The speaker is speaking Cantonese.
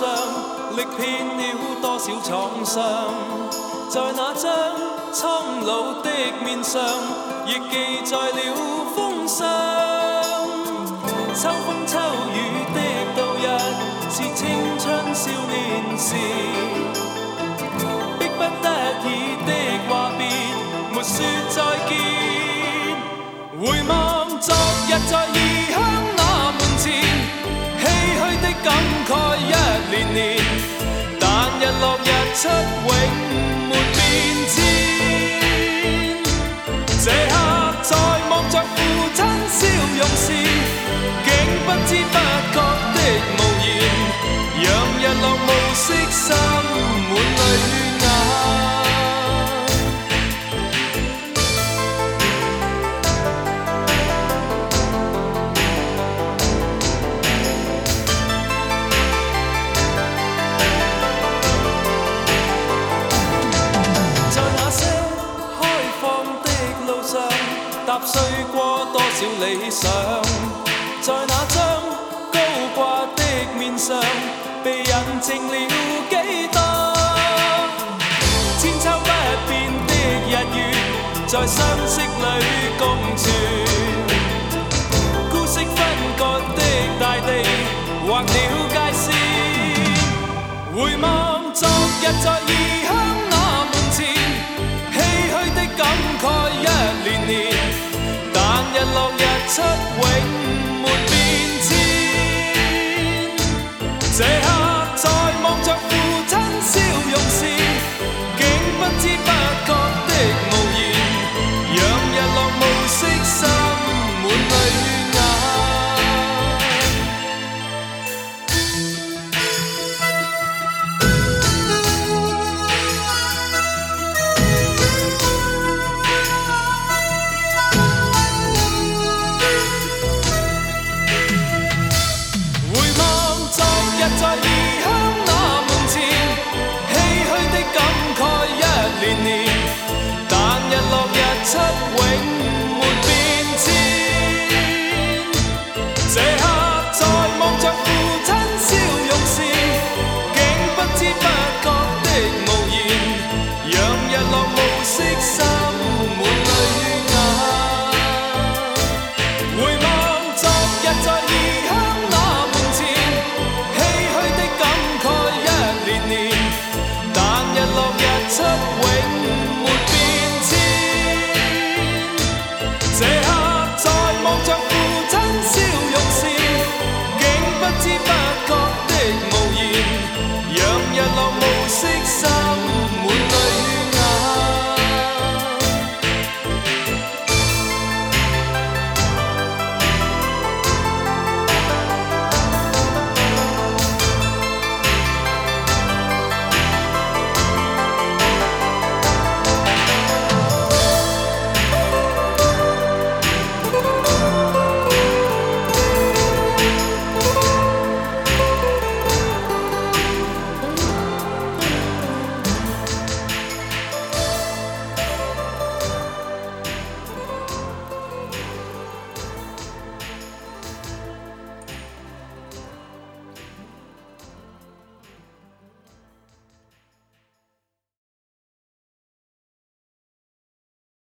上，历遍了多少創傷，在那張蒼老的面上，亦記載了風霜。秋風秋雨的度日，是青春少年時，迫不得已的話別，沒說再見。回望昨日在異鄉那門前，唏噓的感慨一年年，但日落日出永沒變遷。這刻在望着父親笑容時，竟不知不覺的無言，讓日落暮色滲滿淚眼。踏碎過多少理想，在那張高掛的面上，被印證了幾多千秋不變的日月，在相識裏共存。孤息分割的大地，劃了界線。回望昨日在異鄉那門前，唏噓的感慨一年年，但日落日出永沒變遷。這刻在望着父親笑容時，竟不知不覺的無言，讓日落暮色滲滿淚眼。在異鄉那門前，唏噓的感慨一年年，但日落日出永沒變遷。這刻在望着父親笑容時，竟不知不覺的無言，讓日落暮色滲滿淚眼。回望昨日在異鄉那門前，但日落日出永沒變遷。這刻在望着父親笑容時，竟不知不覺的無言，讓日落暮色滲